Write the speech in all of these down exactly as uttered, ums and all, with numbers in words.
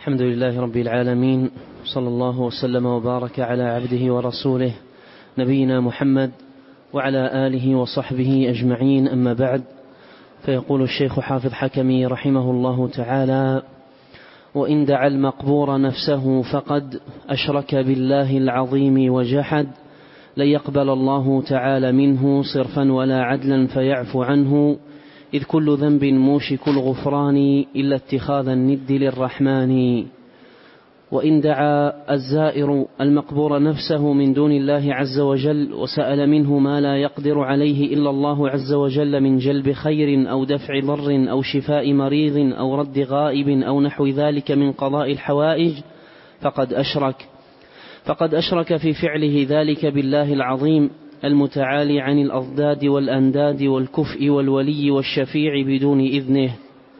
الحمد لله رب العالمين، صلى الله وسلم وبارك على عبده ورسوله نبينا محمد وعلى آله وصحبه أجمعين، أما بعد. فيقول الشيخ حافظ حكمي رحمه الله تعالى: وإن دعا المقبور نفسه فقد أشرك بالله العظيم وجحد، لن يقبل الله تعالى منه صرفا ولا عدلا فيعفو عنه، إذ كل ذنب موشك الغفران إلا اتخاذ الند للرحمن. وإن دعا الزائر المقبور نفسه من دون الله عز وجل وسأل منه ما لا يقدر عليه إلا الله عز وجل من جلب خير أو دفع ضر أو شفاء مريض أو رد غائب أو نحو ذلك من قضاء الحوائج، فقد أشرك فقد أشرك في فعله ذلك بالله العظيم المتعالي عن الأضداد والأنداد والكفء والولي والشفيع بدون إذنه،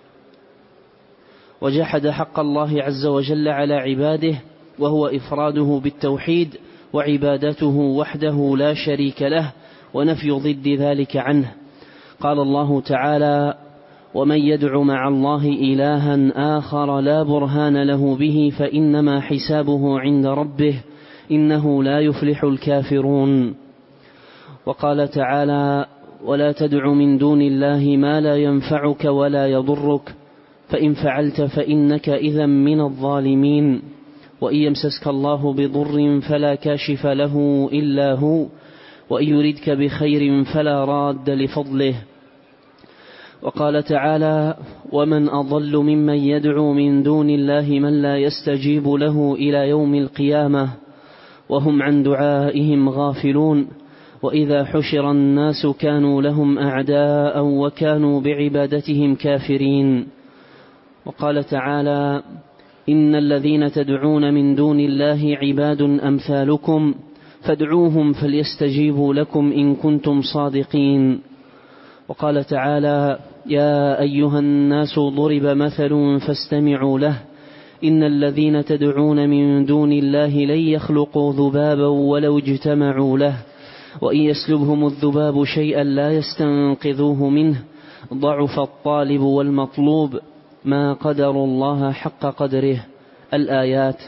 وجحد حق الله عز وجل على عباده، وهو إفراده بالتوحيد وعبادته وحده لا شريك له، ونفي ضد ذلك عنه. قال الله تعالى: ومن يدع مع الله إلها آخر لا برهان له به فإنما حسابه عند ربه إنه لا يفلح الكافرون. وقال تعالى: ولا تدع من دون الله ما لا ينفعك ولا يضرك فإن فعلت فإنك إذا من الظالمين، وإن يمسسك الله بضر فلا كاشف له إلا هو، وإن يردك بخير فلا راد لفضله. وقال تعالى: ومن أضل ممن يدعو من دون الله من لا يستجيب له إلى يوم القيامة وهم عن دعائهم غافلون، وإذا حشر الناس كانوا لهم أعداء وكانوا بعبادتهم كافرين. وقال تعالى: إن الذين تدعون من دون الله عباد أمثالكم فادعوهم فليستجيبوا لكم إن كنتم صادقين. وقال تعالى: يا أيها الناس ضرب مثل فاستمعوا له، إن الذين تدعون من دون الله لن يخلقوا ذبابا ولو اجتمعوا له، وإن يسلبهم الذباب شيئا لا يستنقذوه منه، ضعف الطالب والمطلوب، ما قدروا الله حق قدره. الآيات.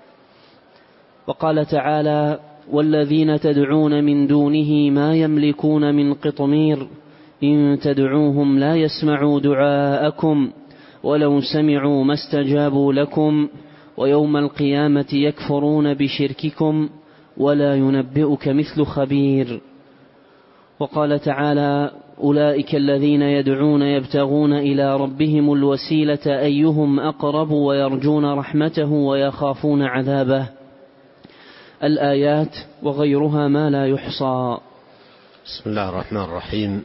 وقال تعالى: والذين تدعون من دونه ما يملكون من قطمير، إن تدعوهم لا يسمعوا دعاءكم ولو سمعوا ما استجابوا لكم، ويوم القيامة يكفرون بشرككم ولا ينبئك مثل خبير. وقال تعالى: أولئك الذين يدعون يبتغون إلى ربهم الوسيلة أيهم أقرب ويرجون رحمته ويخافون عذابه. الآيات وغيرها ما لا يحصى. بسم الله الرحمن الرحيم.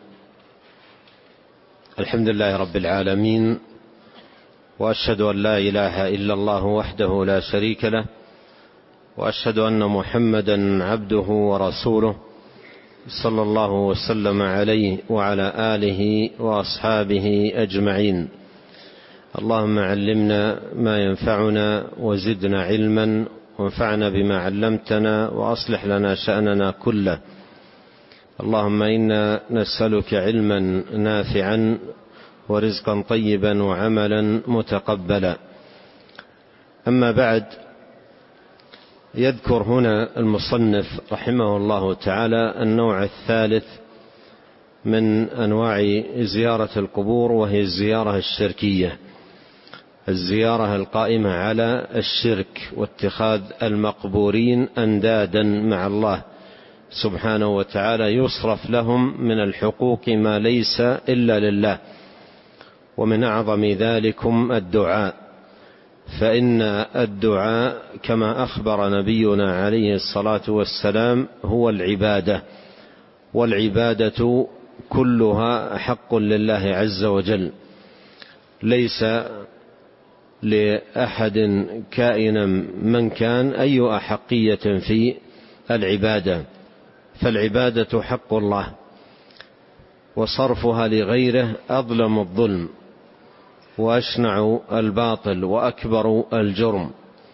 الحمد لله رب العالمين، وأشهد أن لا إله إلا الله وحده لا شريك له، وأشهد أن محمدا عبده ورسوله، صلى الله وسلم عليه وعلى آله وأصحابه أجمعين. اللهم علمنا ما ينفعنا وزدنا علما، وانفعنا بما علمتنا، وأصلح لنا شأننا كله. اللهم إنا نسألك علما نافعا ورزقا طيبا وعملا متقبلا. أما بعد، يذكر هنا المصنف رحمه الله تعالى النوع الثالث من أنواع زيارة القبور، وهي الزيارة الشركية، الزيارة القائمة على الشرك واتخاذ المقبورين أندادا مع الله سبحانه وتعالى، يصرف لهم من الحقوق ما ليس إلا لله، ومن أعظم ذلكم الدعاء، فإن الدعاء كما أخبر نبينا عليه الصلاة والسلام هو العبادة، والعبادة كلها حق لله عز وجل، ليس لأحد كائنا من كان أي أحقية في العبادة، فالعبادة حق الله، وصرفها لغيره أظلم الظلم وأشنع الباطل وأكبر الجرم،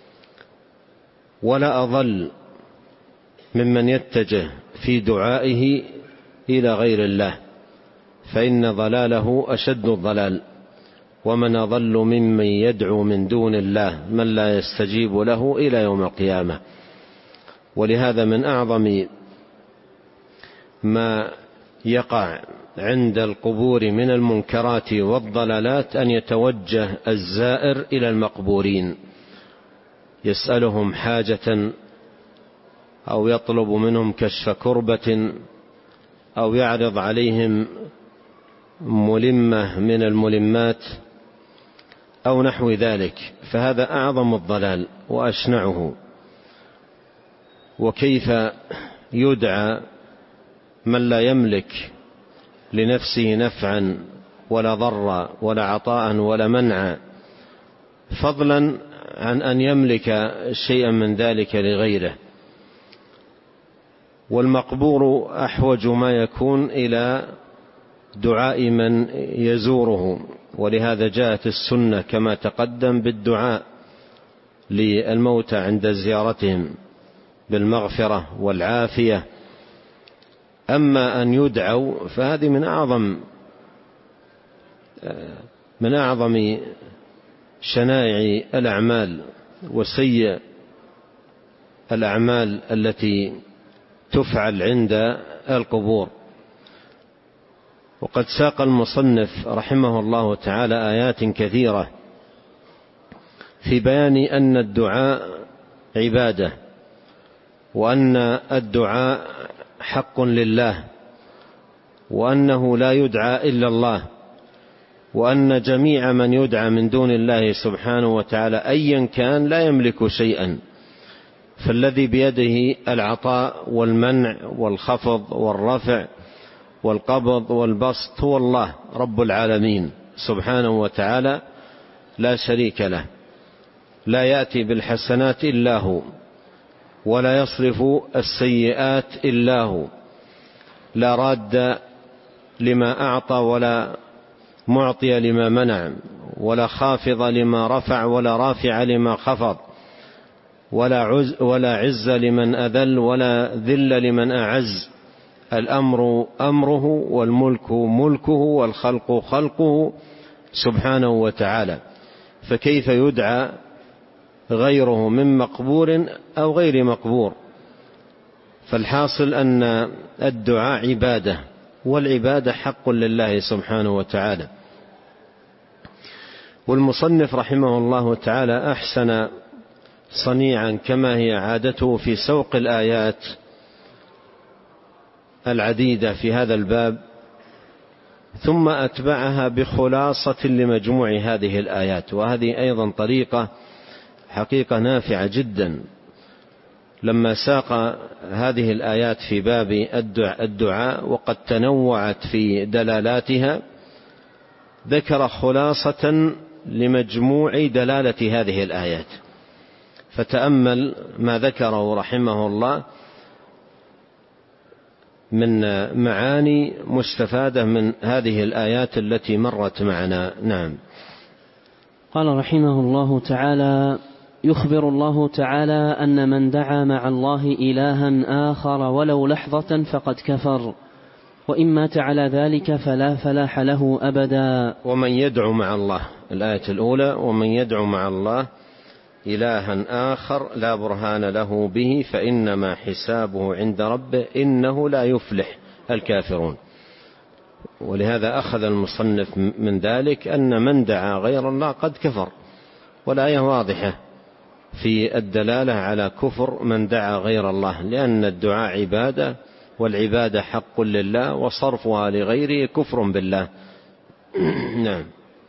ولا أضل ممن يتجه في دعائه إلى غير الله، فإن ضلاله أشد الضلال، ومن أضل ممن يدعو من دون الله من لا يستجيب له إلى يوم القيامة. ولهذا من أعظم ما يقع عند القبور من المنكرات والضلالات أن يتوجه الزائر إلى المقبورين يسألهم حاجة أو يطلب منهم كشف كربة أو يعرض عليهم ملمة من الملمات أو نحو ذلك، فهذا أعظم الضلال وأشنعه. وكيف يدعى من لا يملك لنفسه نفعا ولا ضرا ولا عطاء ولا منعا، فضلا عن أن يملك شيئا من ذلك لغيره. والمقبور أحوج ما يكون إلى دعاء من يزوره، ولهذا جاءت السنة كما تقدم بالدعاء للموتى عند زيارتهم بالمغفرة والعافية. أما أن يدعوا فهذه من أعظم من أعظم شنائع الأعمال وسيء الأعمال التي تفعل عند القبور. وقد ساق المصنف رحمه الله تعالى آيات كثيرة في بيان أن الدعاء عبادة، وأن الدعاء حق لله، وأنه لا يدعى إلا الله، وأن جميع من يدعى من دون الله سبحانه وتعالى أيا كان لا يملك شيئا، فالذي بيده العطاء والمنع والخفض والرفع والقبض والبسط هو الله رب العالمين سبحانه وتعالى لا شريك له، لا يأتي بالحسنات إلا هو، ولا يصرف السيئات إلا هو، لا راد لما أعطى ولا معطي لما منع، ولا خافض لما رفع ولا رافع لما خفض، ولا عز, ولا عز لمن أذل ولا ذل لمن أعز. الأمر أمره والملك ملكه والخلق خلقه سبحانه وتعالى، فكيف يدعى غيره من مقبور أو غير مقبور؟ فالحاصل أن الدعاء عبادة، والعبادة حق لله سبحانه وتعالى. والمصنف رحمه الله تعالى أحسن صنيعا كما هي عادته في سوق الآيات العديدة في هذا الباب، ثم أتبعها بخلاصة لمجموع هذه الآيات. وهذه أيضا طريقة حقيقة نافعة جدا، لما ساق هذه الآيات في باب الدعاء وقد تنوعت في دلالاتها، ذكر خلاصة لمجموع دلالة هذه الآيات. فتأمل ما ذكره رحمه الله من معاني مستفادة من هذه الآيات التي مرت معنا. نعم. قال رحمه الله تعالى: يخبر الله تعالى أن من دعا مع الله إلها آخر ولو لحظة فقد كفر، وإن مات على ذلك فلا فلاح له أبدا. ومن يدعو مع الله، الآية الأولى: ومن يدعو مع الله إلها آخر لا برهان له به فإنما حسابه عند ربه إنه لا يفلح الكافرون. ولهذا أخذ المصنف من ذلك أن من دعا غير الله قد كفر، والآية واضحة في الدلالة على كفر من دعا غير الله، لأن الدعاء عبادة، والعبادة حق لله، وصرفها لغيره كفر بالله. نعم.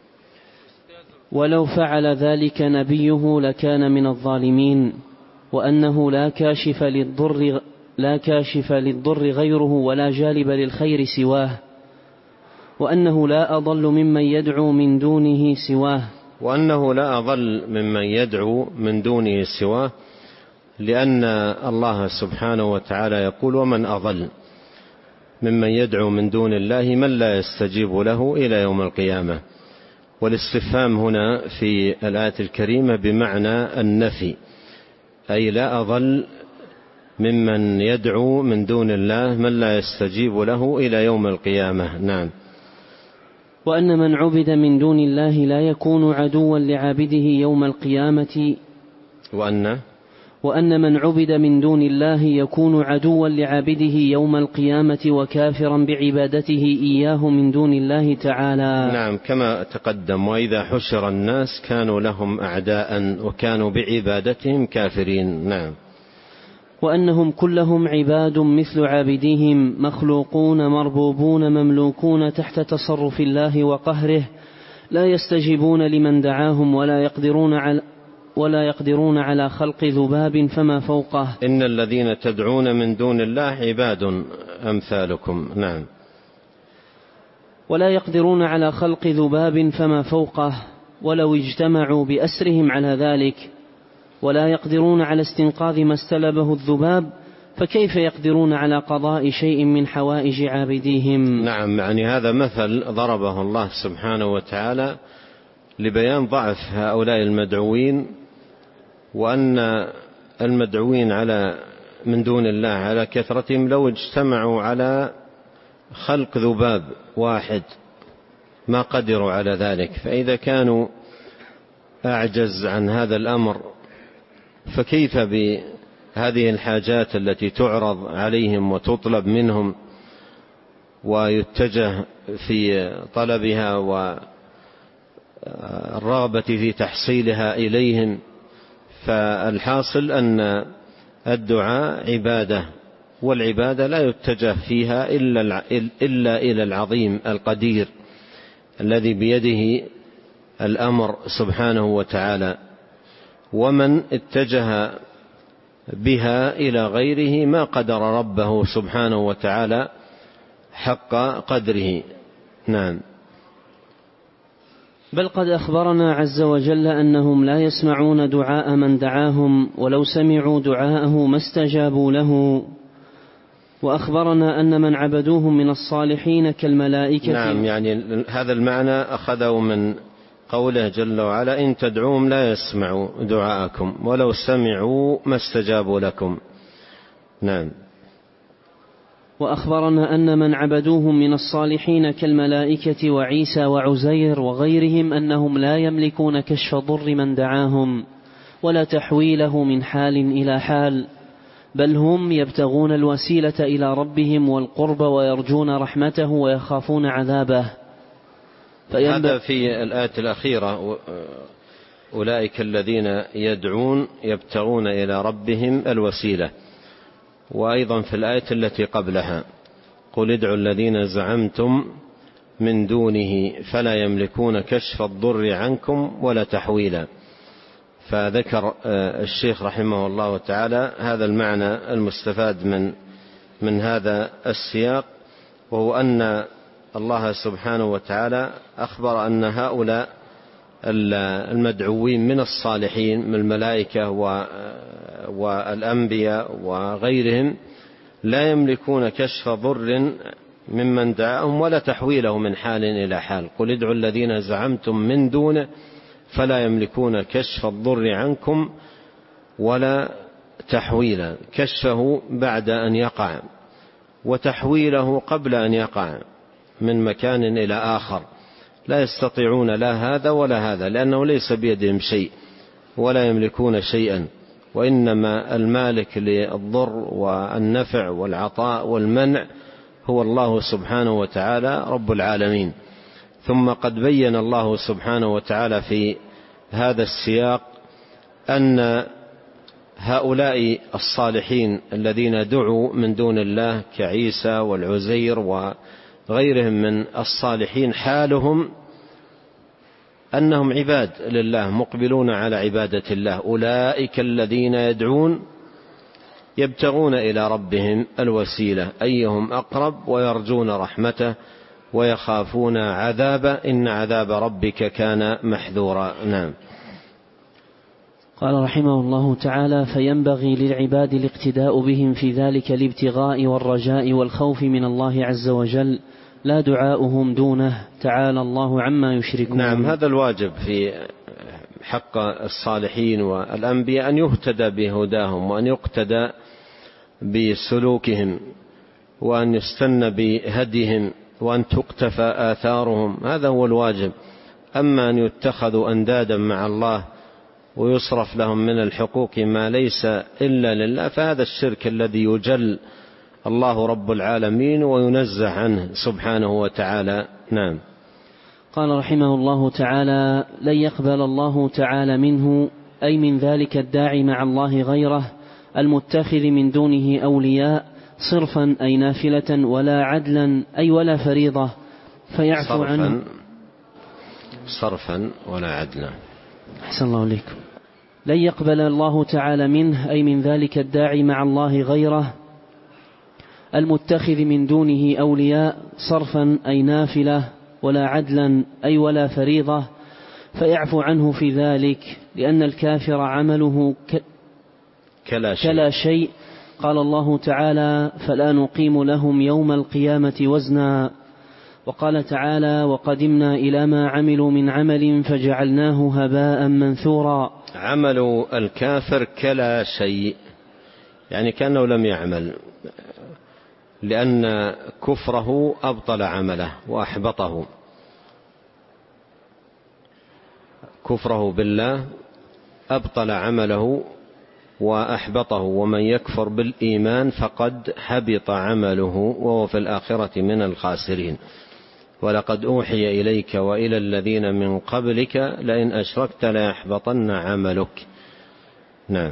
ولو فعل ذلك نبيه لكان من الظالمين، وأنه لا كاشف للضر لا كاشف للضر غيره ولا جالب للخير سواه، وأنه لا أضل ممن يدعو من دونه سواه وأنه لا أضل ممن يدعو من دونه سواه لأن الله سبحانه وتعالى يقول: ومن أضل ممن يدعو من دون الله من لا يستجيب له إلى يوم القيامة. والاستفهام هنا في الآية الكريمة بمعنى النفي، أي لا أضل ممن يدعو من دون الله من لا يستجيب له إلى يوم القيامة. نعم. وأن من عبد من دون الله لا يكون عدوا لعابده يوم القيامة وأن وأن من عبد من دون الله يكون عدوا لعابده يوم القيامة وكافرا بعبادته إياه من دون الله تعالى. نعم كما تقدم. وإذا حشر الناس كانوا لهم أعداء وكانوا بعبادتهم كافرين. نعم. وأنهم كلهم عباد مثل عابديهم مخلوقون مربوبون مملوكون تحت تصرف الله وقهره لا يستجيبون لمن دعاهم ولا يقدرون على ولا يقدرون على خلق ذباب فما فوقه. إن الذين تدعون من دون الله عباد أمثالكم. نعم. ولا يقدرون على خلق ذباب فما فوقه ولو اجتمعوا بأسرهم على ذلك، ولا يقدرون على استنقاذ ما استلبه الذباب، فكيف يقدرون على قضاء شيء من حوائج عابديهم؟ نعم، يعني هذا مثل ضربه الله سبحانه وتعالى لبيان ضعف هؤلاء المدعوين، وأن المدعوين على من دون الله على كثرتهم لو اجتمعوا على خلق ذباب واحد ما قدروا على ذلك، فإذا كانوا أعجز عن هذا الأمر فكيف بهذه الحاجات التي تعرض عليهم وتطلب منهم ويتجه في طلبها والرغبة في تحصيلها إليهم. فالحاصل أن الدعاء عبادة، والعبادة لا يتجه فيها إلا إلى العظيم القدير الذي بيده الأمر سبحانه وتعالى، ومن اتجه بها إلى غيره ما قدر ربه سبحانه وتعالى حق قدره. نعم. بل قد أخبرنا عز وجل أنهم لا يسمعون دعاء من دعاهم، ولو سمعوا دعاءه ما استجابوا له. وأخبرنا أن من عبدوهم من الصالحين كالملائكة. نعم، يعني هذا المعنى أخذوا من قوله جل وعلا إن تدعوهم لا يسمعوا دعاءكم ولو سمعوا ما استجابوا لكم. نعم. وأخبرنا أن من عبدوهم من الصالحين كالملائكة وعيسى وعزير وغيرهم أنهم لا يملكون كشف ضر من دعاهم ولا تحويله من حال إلى حال، بل هم يبتغون الوسيلة إلى ربهم والقرب ويرجون رحمته ويخافون عذابه. هذا في الآية الأخيرة أولئك الذين يدعون يبتغون إلى ربهم الوسيلة. وأيضا في الآية التي قبلها قل ادعوا الذين زعمتم من دونه فلا يملكون كشف الضر عنكم ولا تحويلا. فذكر الشيخ رحمه الله تعالى هذا المعنى المستفاد من من هذا السياق، وهو أن الله سبحانه وتعالى أخبر أن هؤلاء المدعوين من الصالحين من الملائكة والأنبياء وغيرهم لا يملكون كشف ضر ممن دعاهم ولا تحويله من حال إلى حال. قل ادعوا الذين زعمتم من دونه فلا يملكون كشف الضر عنكم ولا تحويلا، كشفه بعد أن يقع وتحويله قبل أن يقع من مكان إلى آخر، لا يستطيعون لا هذا ولا هذا، لأنه ليس بيدهم شيء ولا يملكون شيئا، وإنما المالك للضر والنفع والعطاء والمنع هو الله سبحانه وتعالى رب العالمين. ثم قد بين الله سبحانه وتعالى في هذا السياق أن هؤلاء الصالحين الذين دعوا من دون الله كعيسى والعزير وغيرهم من الصالحين حالهم أنهم عباد لله مقبلون على عبادة الله. أولئك الذين يدعون يبتغون إلى ربهم الوسيلة أيهم أقرب ويرجون رحمته ويخافون عذابه إن عذاب ربك كان محذورا. نعم. قال رحمه الله تعالى فينبغي للعباد الاقتداء بهم في ذلك الابتغاء والرجاء والخوف من الله عز وجل، لا دعاؤهم دونه، تعالى الله عما يشركون. نعم، هذا الواجب في حق الصالحين والأنبياء أن يهتدى بهداهم وأن يقتدى بسلوكهم وأن يستنى بهديهم وأن تقتفى آثارهم، هذا هو الواجب. أما أن يتخذوا أندادا مع الله ويصرف لهم من الحقوق ما ليس إلا لله، فهذا الشرك الذي يجل الله رب العالمين وينزه عنه سبحانه وتعالى. نعم. قال رحمه الله تعالى: لن يقبل الله تعالى منه، أي من ذلك الداعي مع الله غيره المتخذ من دونه أولياء، صرفا أي نافلة، ولا عدلا أي ولا فريضة، فيعفو صرفا عنه. صرفا ولا عدلا. أحسن الله عليكم. لن يقبل الله تعالى منه، أي من ذلك الداعي مع الله غيره المتخذ من دونه أولياء، صرفا أي نافلة، ولا عدلا أي ولا فريضة، فيعفو عنه في ذلك، لأن الكافر عمله ك... كلا شيء. كلا شيء. قال الله تعالى: فلا نقيم لهم يوم القيامة وزنا. وقال تعالى: وقدمنا إلى ما عملوا من عمل فجعلناه هباء منثورا. عمل الكافر كلا شيء، يعني كأنه لم يعمل، لأن كفره أبطل عمله وأحبطه. كفره بالله أبطل عمله وأحبطه، ومن يكفر بالإيمان فقد حبط عمله وهو في الآخرة من الخاسرين. ولقد أوحي إليك وإلى الذين من قبلك لئن أشركت ليحبطن عملك. نعم.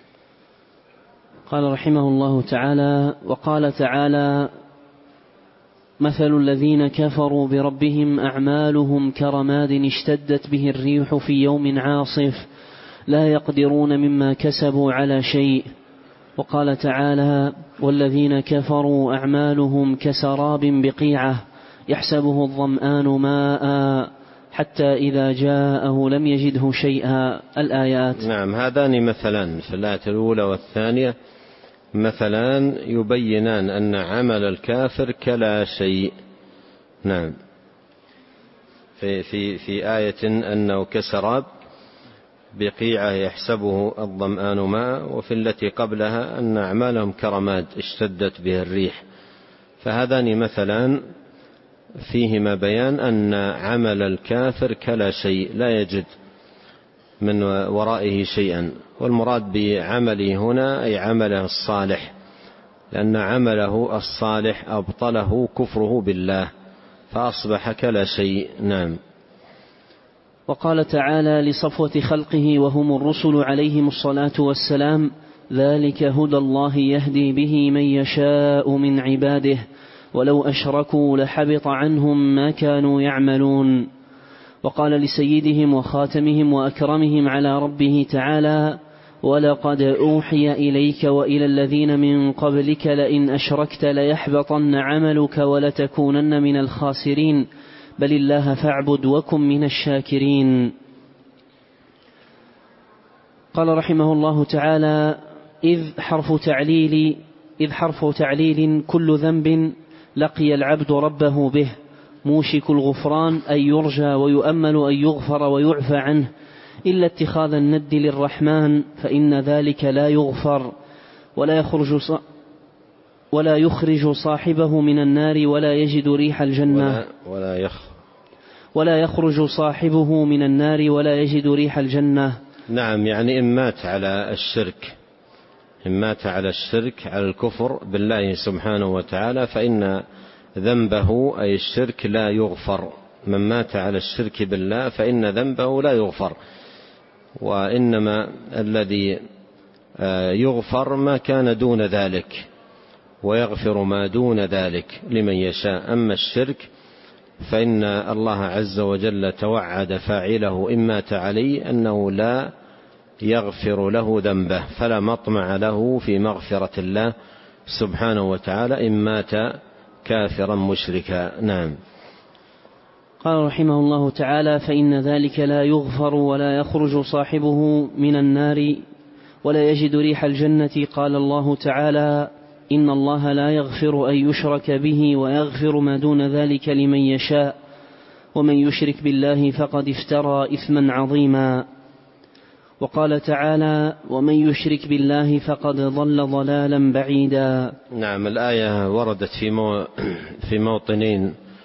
قال رحمه الله تعالى: وقال تعالى: مثل الذين كفروا بربهم أعمالهم كرماد اشتدت به الريح في يوم عاصف لا يقدرون مما كسبوا على شيء. وقال تعالى: والذين كفروا أعمالهم كسراب بقيعة يحسبه الظمآن ماء حتى إذا جاءه لم يجده شيئا. الآيات. نعم. هذان مثلان في الآية الأولى والثانية، مثلان يبينان أن عمل الكافر كلا شيء. نعم. في, في, في آية أنه كسراب بقيعة يحسبه الظمآن ماء، وفي التي قبلها أن أعمالهم كرماد اشتدت به الريح. فهذان مثلان فيهما بيان أن عمل الكافر كلا شيء، لا يجد من ورائه شيئا. والمراد بعمله هنا أي عمله الصالح، لأن عمله الصالح أبطله كفره بالله فأصبح كلا شيء. نعم. وقال تعالى لصفوة خلقه وهم الرسل عليهم الصلاة والسلام: ذلك هدى الله يهدي به من يشاء من عباده ولو أشركوا لحبط عنهم ما كانوا يعملون. وقال لسيدهم وخاتمهم وأكرمهم على ربه تعالى: ولقد أوحي إليك وإلى الذين من قبلك لئن أشركت ليحبطن عملك ولتكونن من الخاسرين بل الله فاعبد وكن من الشاكرين. قال رحمه الله تعالى: إذ حرف تعليل إذ حرف تعليل كل ذنب لقي العبد ربه به موشك الغفران، أي يرجى ويؤمل أن يغفر ويعفى عنه، إلا اتخاذ الند للرحمن فإن ذلك لا يغفر ولا يخرج ولا يخرج صاحبه من النار ولا يجد ريح الجنة ولا, ولا, يخ ولا يخرج صاحبه من النار ولا يجد ريح الجنة. نعم. يعني إن مات على الشرك إن مات على الشرك على الكفر بالله سبحانه وتعالى فإن ذنبه أي الشرك لا يغفر. من مات على الشرك بالله فإن ذنبه لا يغفر، وإنما الذي يغفر ما كان دون ذلك، ويغفر ما دون ذلك لمن يشاء. أما الشرك فإن الله عز وجل توعد فاعله إن مات عليه أنه لا يغفر له ذنبه، فلا مطمع له في مغفرة الله سبحانه وتعالى إن مات كافرا مشركا. نعم. قال رحمه الله تعالى: فإن ذلك لا يغفر ولا يخرج صاحبه من النار ولا يجد ريح الجنة. قال الله تعالى: إن الله لا يغفر أن يشرك به ويغفر ما دون ذلك لمن يشاء ومن يشرك بالله فقد افترى إثما عظيما. وقال تعالى: ومن يشرك بالله فقد ضل ضلالا بعيدا. نعم. الآية وردت في, مو في موطنين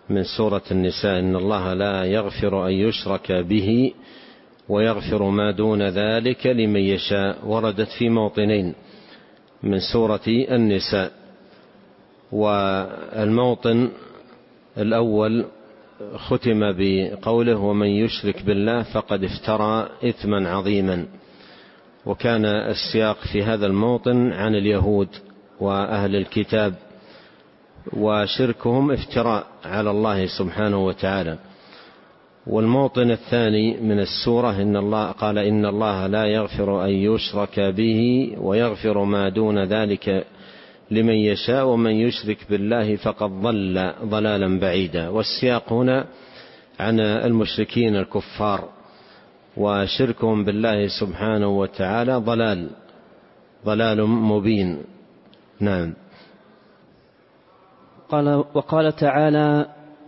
من سورة النساء: إن الله لا يغفر أن يشرك به ويغفر ما دون ذلك لمن يشاء، وردت في موطنين من سورة النساء. والموطن الأول ختم بقوله: ومن يشرك بالله فقد افترى إثما عظيما. وكان السياق في هذا الموطن عن اليهود وأهل الكتاب، وشركهم افتراء على الله سبحانه وتعالى. والموطن الثاني من السورة إن الله قال: إن الله لا يغفر أن يشرك به ويغفر ما دون ذلك لمن يشاء ومن يشرك بالله فقد ضل ضلالا بعيدا. والسياق هنا عن المشركين الكفار، وشركهم بالله سبحانه وتعالى ضلال ضلال مبين. نعم. قال وقال تعالى: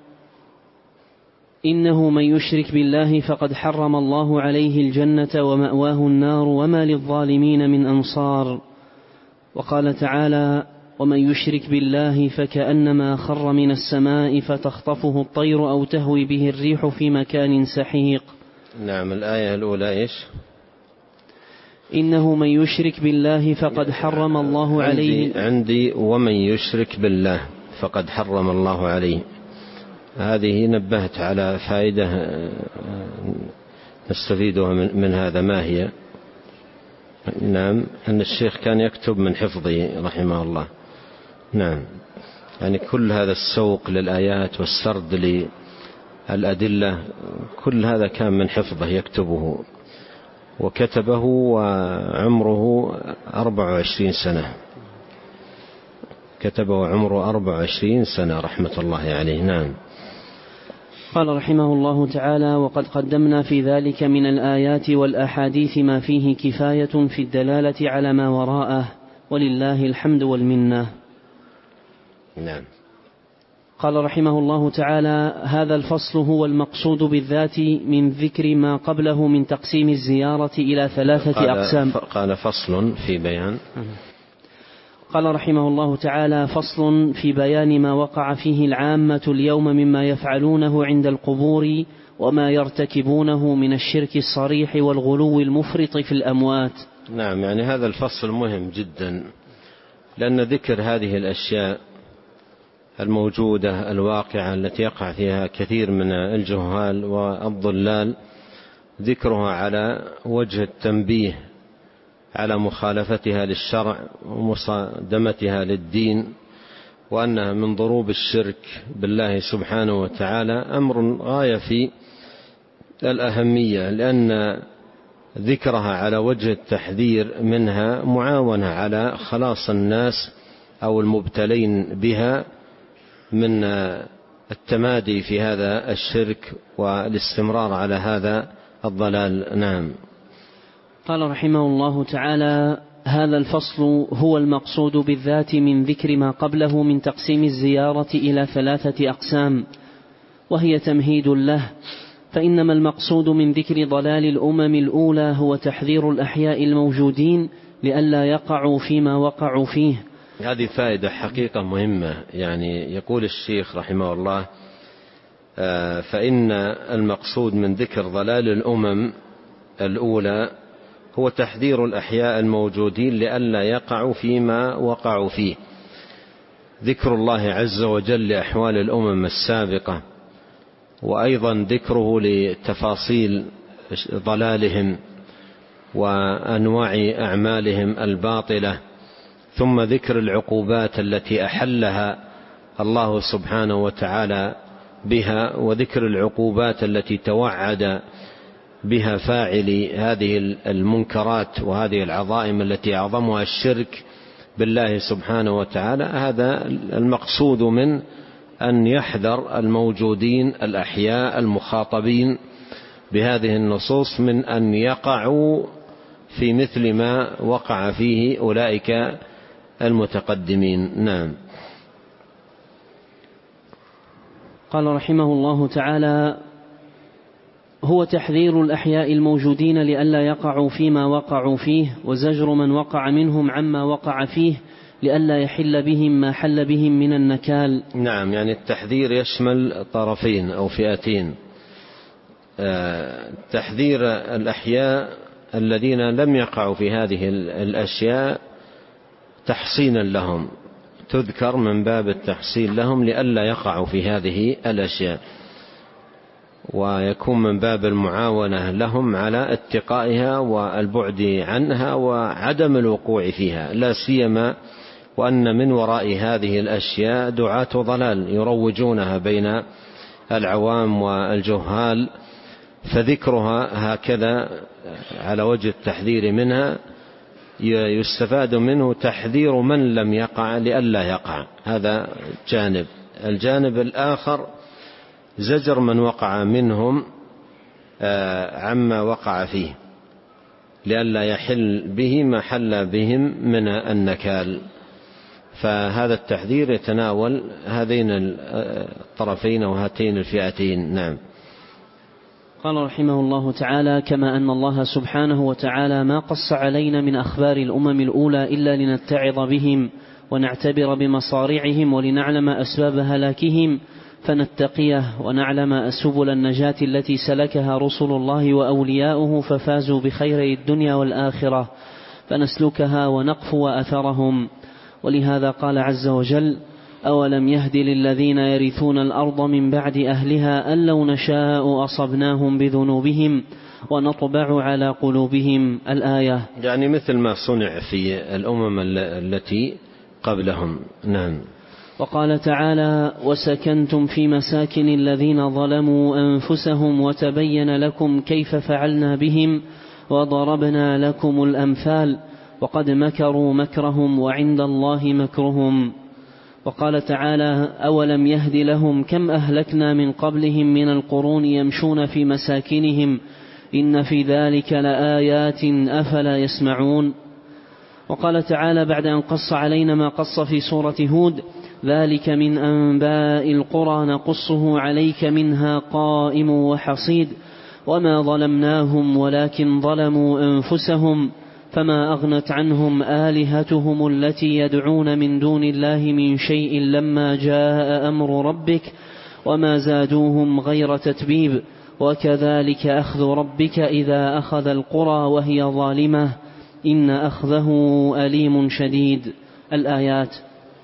إنه من يشرك بالله فقد حرم الله عليه الجنة ومأواه النار وما للظالمين من أنصار. وقال تعالى: ومن يشرك بالله فكأنما خر من السماء فتخطفه الطير أو تهوي به الريح في مكان سحيق. نعم. الآية الأولى إيش؟ إنه من يشرك بالله فقد حرم الله عليه. عندي, عندي ومن يشرك بالله فقد حرم الله عليه. هذه نبهت على فائدة نستفيدها من, من هذا. ما هي؟ نعم، أن الشيخ كان يكتب من حفظه رحمه الله. نعم، يعني كل هذا السوق للآيات والسرد للأدلة كل هذا كان من حفظه يكتبه، وكتبه وعمره أربع وعشرين سنة. كتبه عمره أربع وعشرين سنة رحمة الله عليه. نعم. قال رحمه الله تعالى: وقد قدمنا في ذلك من الآيات والأحاديث ما فيه كفاية في الدلالة على ما وراءه، ولله الحمد والمنة. نعم. قال رحمه الله تعالى: هذا الفصل هو المقصود بالذات من ذكر ما قبله من تقسيم الزيارة إلى ثلاثة قال أقسام. قال فصل في بيان. قال رحمه الله تعالى: فصل في بيان ما وقع فيه العامة اليوم مما يفعلونه عند القبور وما يرتكبونه من الشرك الصريح والغلو المفرط في الأموات. نعم، يعني هذا الفصل مهم جدا، لأن ذكر هذه الأشياء الموجودة الواقعة التي يقع فيها كثير من الجهال والضلال، ذكرها على وجه التنبيه على مخالفتها للشرع ومصادمتها للدين، وأنها من ضروب الشرك بالله سبحانه وتعالى، أمر غاية في الأهمية، لأن ذكرها على وجه التحذير منها معاونة على خلاص الناس أو المبتلين بها من التمادي في هذا الشرك والاستمرار على هذا الضلال. نعم. قال رحمه الله تعالى: هذا الفصل هو المقصود بالذات من ذكر ما قبله من تقسيم الزيارة إلى ثلاثة أقسام، وهي تمهيد له، فإنما المقصود من ذكر ضلال الأمم الأولى هو تحذير الأحياء الموجودين لئلا يقعوا فيما وقعوا فيه. هذه فائدة حقيقة مهمة. يعني يقول الشيخ رحمه الله: فإن المقصود من ذكر ضلال الأمم الأولى هو تحذير الأحياء الموجودين لئلا يقعوا فيما وقعوا فيه. ذكر الله عز وجل لأحوال الأمم السابقة، وأيضا ذكره لتفاصيل ضلالهم وأنواع أعمالهم الباطلة، ثم ذكر العقوبات التي أحلها الله سبحانه وتعالى بها، وذكر العقوبات التي توعد بها فاعل هذه المنكرات وهذه العظائم التي أعظمها الشرك بالله سبحانه وتعالى. هذا المقصود من أن يحذر الموجودين الأحياء المخاطبين بهذه النصوص من أن يقعوا في مثل ما وقع فيه أولئك المتقدمين. نعم. قال رحمه الله تعالى: هو تحذير الأحياء الموجودين لئلا يقعوا فيما وقعوا فيه، وزجر من وقع منهم عما وقع فيه، لئلا يحل بهم ما حل بهم من النكال. نعم، يعني التحذير يشمل طرفين أو فئتين. تحذير الأحياء الذين لم يقعوا في هذه الأشياء تحصينا لهم، تذكر من باب التحصين لهم لئلا يقعوا في هذه الأشياء، ويكون من باب المعاونة لهم على اتقائها والبعد عنها وعدم الوقوع فيها، لا سيما وأن من وراء هذه الأشياء دعاة ضلال يروجونها بين العوام والجهال، فذكرها هكذا على وجه التحذير منها يستفاد منه تحذير من لم يقع لئلا يقع. هذا جانب. الجانب الآخر زجر من وقع منهم عما وقع فيه لئلا يحل به ما حل بهم من النكال. فهذا التحذير يتناول هذين الطرفين وهاتين الفئتين. نعم. قال رحمه الله تعالى: كما أن الله سبحانه وتعالى ما قص علينا من أخبار الأمم الأولى إلا لنتعظ بهم ونعتبر بمصارعهم ولنعلم أسباب هلاكهم فنتقيه ونعلم سبل النجاة التي سلكها رسل الله وأولياؤه ففازوا بخير الدنيا والآخرة فنسلكها ونقفو أثرهم. ولهذا قال عز وجل: أولم يهد للذين يرثون الأرض من بعد أهلها أن لو نشاء أصبناهم بذنوبهم ونطبع على قلوبهم. الآية. يعني مثل ما صنع في الأمم التي قبلهم. نعم. وقال تعالى: وسكنتم في مساكن الذين ظلموا أنفسهم وتبين لكم كيف فعلنا بهم وضربنا لكم الأمثال وقد مكروا مكرهم وعند الله مكرهم. وقال تعالى: أولم يهد لهم كم أهلكنا من قبلهم من القرون يمشون في مساكنهم إن في ذلك لآيات أفلا يسمعون. وقال تعالى بعد أن قص علينا ما قص في سورة هود: ذلك من أنباء القرى نقصه عليك منها قائم وحصيد وما ظلمناهم ولكن ظلموا أنفسهم فما أغنت عنهم آلهتهم التي يدعون من دون الله من شيء لما جاء أمر ربك وما زادوهم غير تتبيب وكذلك أخذ ربك إذا أخذ القرى وهي ظالمة إن أخذه أليم شديد. الآيات.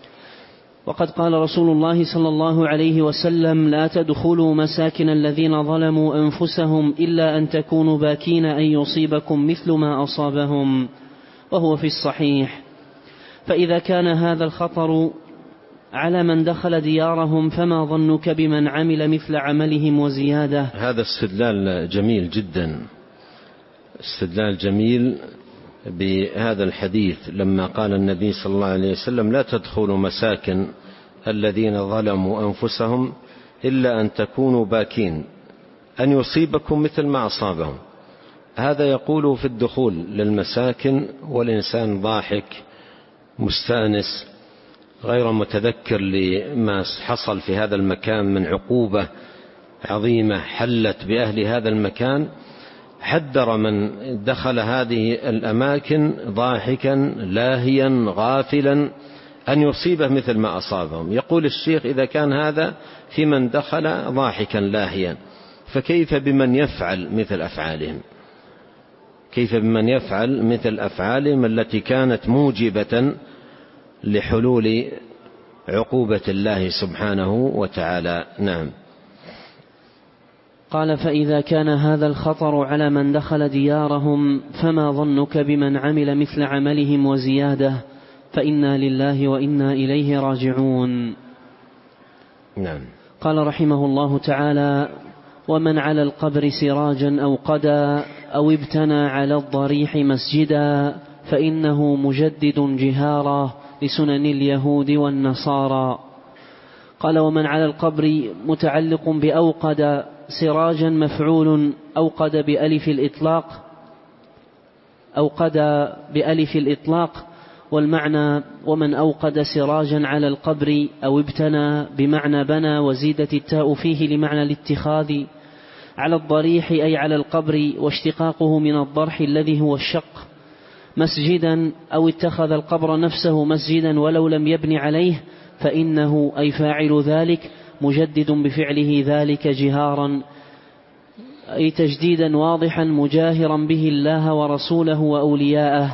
وقد قال رسول الله صلى الله عليه وسلم: لا تدخلوا مساكن الذين ظلموا أنفسهم إلا أن تكونوا باكين أن يصيبكم مثل ما أصابهم، وهو في الصحيح. فإذا كان هذا الخطر على من دخل ديارهم فما ظنك بمن عمل مثل عملهم وزيادة. هذا استدلال جميل جدا، استدلال جميل بهذا الحديث لما قال النبي صلى الله عليه وسلم: لا تدخلوا مساكن الذين ظلموا أنفسهم إلا أن تكونوا باكين أن يصيبكم مثل ما أصابهم. هذا يقول في الدخول للمساكن والإنسان ضاحك مستانس غير متذكر لما حصل في هذا المكان من عقوبة عظيمة حلت بأهل هذا المكان. حذر من دخل هذه الأماكن ضاحكا لاهيا غافلا أن يصيبه مثل ما أصابهم. يقول الشيخ: إذا كان هذا في من دخل ضاحكا لاهيا فكيف بمن يفعل مثل أفعالهم؟ كيف بمن يفعل مثل أفعالهم التي كانت موجبة لحلول عقوبة الله سبحانه وتعالى. نعم. قال: فإذا كان هذا الخطر على من دخل ديارهم فما ظنك بمن عمل مثل عملهم وزيادة، فإنا لله وإنا إليه راجعون. نعم. قال رحمه الله تعالى: ومن على القبر سراجا أو قدا أو ابتنى على الضريح مسجدا فإنه مجدد جهارا لسنن اليهود والنصارى. قال: ومن على القبر متعلق بأوقد، سراجا مفعول أوقد بألف الإطلاق، أوقد بألف الإطلاق، والمعنى ومن أوقد سراجا على القبر أو ابتنى بمعنى بنى وزيدت التاء فيه لمعنى الاتخاذ. على الضريح أي على القبر، واشتقاقه من الضرح الذي هو الشق. مسجدا أو اتخذ القبر نفسه مسجدا ولو لم يبن عليه فإنه أي فاعل ذلك مجدد بفعله ذلك جهارا، أي تجديدا واضحا مجاهرا به الله ورسوله وأولياءه،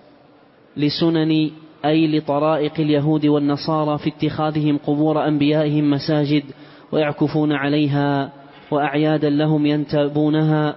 لسنن أي لطرائق اليهود والنصارى في اتخاذهم قبور أنبيائهم مساجد ويعكفون عليها، وأعيادا لهم ينتابونها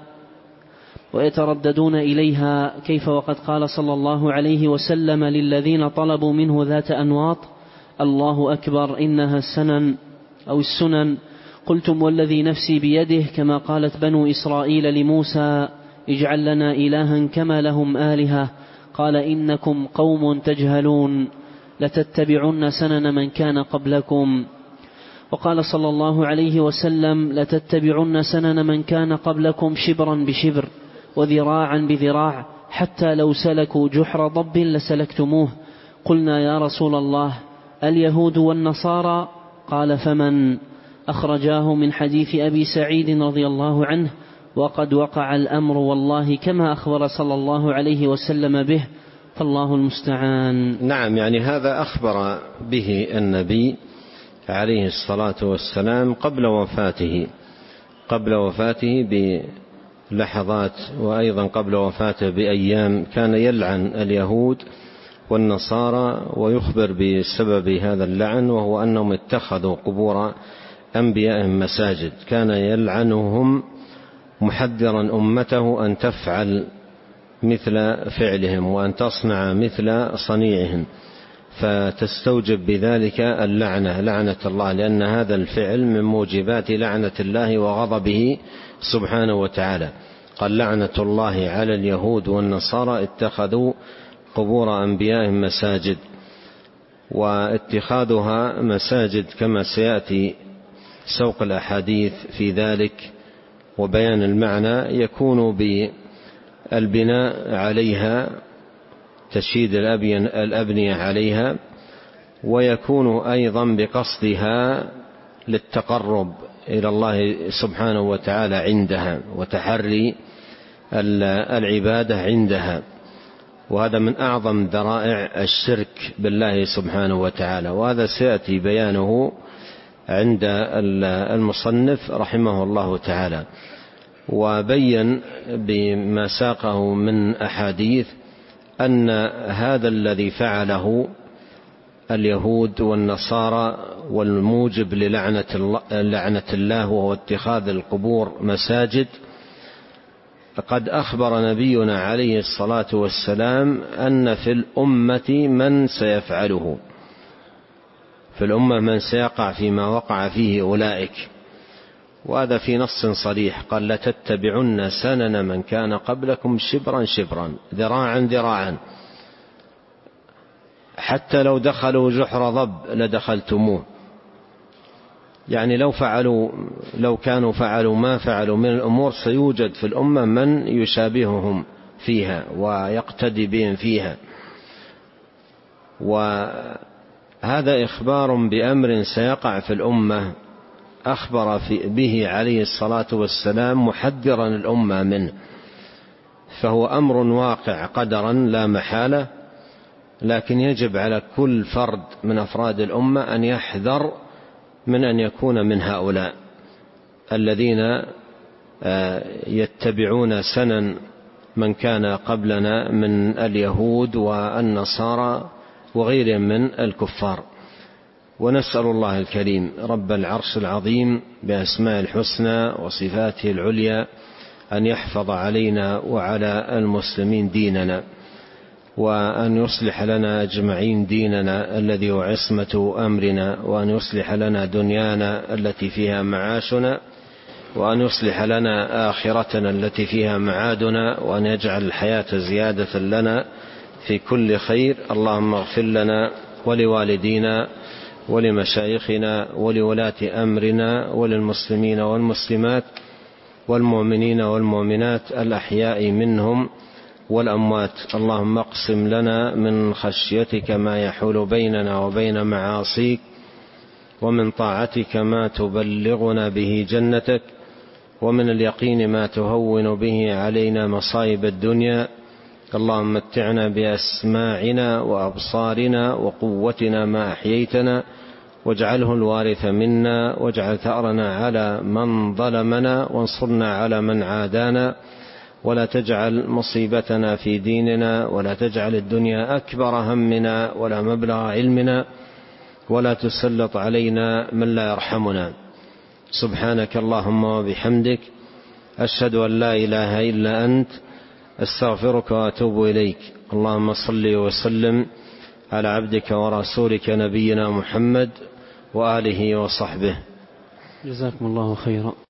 ويترددون إليها، كيف وقد قال صلى الله عليه وسلم للذين طلبوا منه ذات أنواط: الله أكبر إنها السنن أو السنن. قلتم والذي نفسي بيده، كما قالت بنو إسرائيل لموسى: اجعل لنا إلها كما لهم آلهة. قال: إنكم قوم تجهلون لتتبعن سنن من كان قبلكم. وقال صلى الله عليه وسلم: لتتبعن سنن من كان قبلكم شبرا بشبر وذراعا بذراع حتى لو سلكوا جحر ضب لسلكتموه. قلنا: يا رسول الله اليهود والنصارى؟ قال: فمن؟ أخرجاه من حديث أبي سعيد رضي الله عنه. وقد وقع الأمر والله كما أخبر صلى الله عليه وسلم به، فالله المستعان. نعم، يعني هذا أخبر به النبي عليه الصلاة والسلام قبل وفاته قبل وفاته بلحظات، وأيضا قبل وفاته بأيام كان يلعن اليهود والنصارى ويخبر بسبب هذا اللعن، وهو أنهم اتخذوا قبور أنبيائهم مساجد. كان يلعنهم محذرا أمته أن تفعل مثل فعلهم وأن تصنع مثل صنيعهم، فتستوجب بذلك اللعنة، لعنة الله، لأن هذا الفعل من موجبات لعنة الله وغضبه سبحانه وتعالى. قال: لعنة الله على اليهود والنصارى اتخذوا قبور أنبيائهم مساجد. واتخاذها مساجد كما سيأتي سوق الأحاديث في ذلك وبيان المعنى يكون بالبناء عليها، تشييد الأبنية عليها، ويكون أيضا بقصدها للتقرب إلى الله سبحانه وتعالى عندها وتحري العبادة عندها، وهذا من أعظم ذرائع الشرك بالله سبحانه وتعالى، وهذا سيأتي بيانه عند المصنف رحمه الله تعالى. وبين بما ساقه من أحاديث أن هذا الذي فعله اليهود والنصارى والموجب للعنة الله, لعنة الله وهو اتخاذ القبور مساجد، قد أخبر نبينا عليه الصلاة والسلام أن في الأمة من سيفعله، في الأمة من سيقع فيما وقع فيه أولئك، وهذا في نص صريح. قال: لتتبعن سنن من كان قبلكم شبرا شبرا ذراعا ذراعا حتى لو دخلوا جحر ضب لدخلتموه. يعني لو فعلوا لو كانوا فعلوا ما فعلوا من الأمور سيوجد في الأمة من يشابههم فيها ويقتدي بهم فيها. وهذا إخبار بأمر سيقع في الأمة أخبر به عليه الصلاة والسلام محذرا الأمة منه، فهو أمر واقع قدرا لا محالة، لكن يجب على كل فرد من أفراد الأمة أن يحذر من أن يكون من هؤلاء الذين يتبعون سنن من كان قبلنا من اليهود والنصارى وغيرهم من الكفار. ونسأل الله الكريم رب العرش العظيم بأسماء الحسنى وصفاته العليا أن يحفظ علينا وعلى المسلمين ديننا، وأن يصلح لنا أجمعين ديننا الذي هو عصمة أمرنا، وأن يصلح لنا دنيانا التي فيها معاشنا، وأن يصلح لنا آخرتنا التي فيها معادنا، وأن يجعل الحياة زيادة لنا في كل خير. اللهم اغفر لنا ولوالدينا ولمشايخنا ولولاة أمرنا وللمسلمين والمسلمات والمؤمنين والمؤمنات الأحياء منهم والأموات. اللهم اقسم لنا من خشيتك ما يحول بيننا وبين معاصيك، ومن طاعتك ما تبلغنا به جنتك، ومن اليقين ما تهون به علينا مصائب الدنيا، اللهم متعنا بأسماعنا وأبصارنا وقوتنا ما أحييتنا، واجعله الوارث منا، واجعل ثأرنا على من ظلمنا، وانصرنا على من عادانا، ولا تجعل مصيبتنا في ديننا، ولا تجعل الدنيا أكبر همنا ولا مبلغ علمنا، ولا تسلط علينا من لا يرحمنا. سبحانك اللهم وبحمدك، أشهد أن لا إله إلا أنت، أستغفرك وأتوب إليك. اللهم صل وسلم على عبدك ورسولك نبينا محمد وآله وصحبه. جزاكم الله خيرا.